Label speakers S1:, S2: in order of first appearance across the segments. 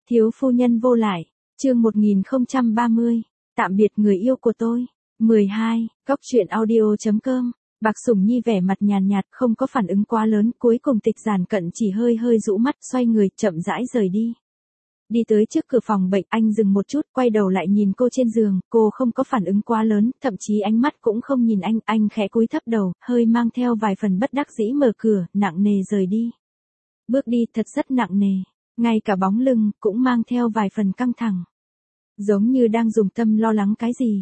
S1: Thiếu phu nhân vô lại, chương 1030, tạm biệt người yêu của tôi. 12, Góc truyện audio.com. Bạc Sủng Nhi vẻ mặt nhàn nhạt, không có phản ứng quá lớn, cuối cùng Tịch Giản Cận chỉ hơi hơi rũ mắt, xoay người, chậm rãi rời đi. Đi tới trước cửa phòng bệnh, anh dừng một chút, quay đầu lại nhìn cô trên giường, cô không có phản ứng quá lớn, thậm chí ánh mắt cũng không nhìn anh khẽ cúi thấp đầu, hơi mang theo vài phần bất đắc dĩ mở cửa, nặng nề rời đi. Bước đi thật rất nặng nề, ngay cả bóng lưng cũng mang theo vài phần căng thẳng. Giống như đang dùng tâm lo lắng cái gì,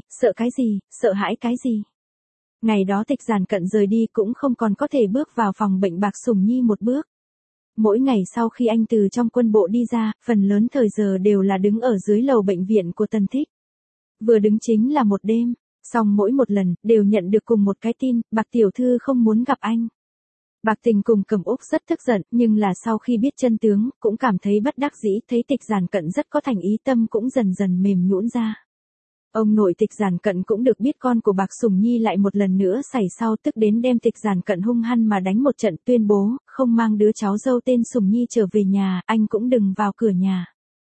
S1: sợ hãi cái gì. Ngày đó Tịch Giản Cận rời đi cũng không còn có thể bước vào phòng bệnh Bạc Sủng Nhi một bước. Mỗi ngày sau khi anh từ trong quân bộ đi ra, phần lớn thời giờ đều là đứng ở dưới lầu bệnh viện của Tần Thích. Vừa đứng chính là một đêm, song mỗi một lần, đều nhận được cùng một cái tin, Bạc tiểu thư không muốn gặp anh. Bạc Tình cùng Cẩm Úc rất tức giận, nhưng là sau khi biết chân tướng, cũng cảm thấy bất đắc dĩ, thấy Tịch Giản Cận rất có thành ý, tâm cũng dần dần mềm nhũn ra. Ông nội Tịch Giản Cận cũng được biết con của Bạc Sủng Nhi lại một lần nữa xảy sau, tức đến đem Tịch Giản Cận hung hăng mà đánh một trận, tuyên bố, không mang đứa cháu dâu tên Sủng Nhi trở về nhà, anh cũng đừng vào cửa nhà.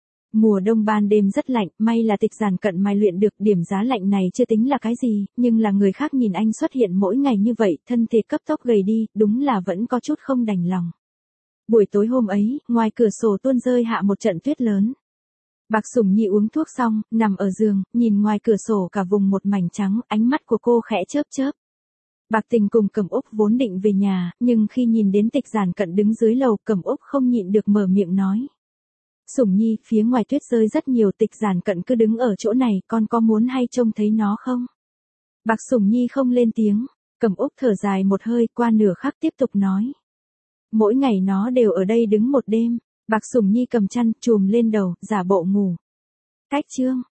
S1: Mùa đông ban đêm rất lạnh, may là Tịch Giản Cận mài luyện được, điểm giá lạnh này chưa tính là cái gì, nhưng là người khác nhìn anh xuất hiện mỗi ngày như vậy, thân thể cấp tốc gầy đi, đúng là vẫn có chút không đành lòng. Buổi tối hôm ấy, ngoài cửa sổ tuôn rơi hạ một trận tuyết lớn. Bạc Sủng Nhi uống thuốc xong, nằm ở giường, nhìn ngoài cửa sổ cả vùng một mảnh trắng, ánh mắt của cô khẽ chớp chớp. Bạc Tình cùng Cẩm Úc vốn định về nhà, nhưng khi nhìn đến Tịch Giản Cận đứng dưới lầu, Cẩm Úc không nhịn được mở miệng nói. Sủng Nhi, phía ngoài tuyết rơi rất nhiều, Tịch Giản Cận cứ đứng ở chỗ này, con có muốn hay trông thấy nó không? Bạc Sủng Nhi không lên tiếng, Cẩm Úc thở dài một hơi, qua nửa khắc tiếp tục nói. Mỗi ngày nó đều ở đây đứng một đêm. Bạc Sủng Nhi cầm chăn, chùm lên đầu, giả bộ ngủ. Cách chương.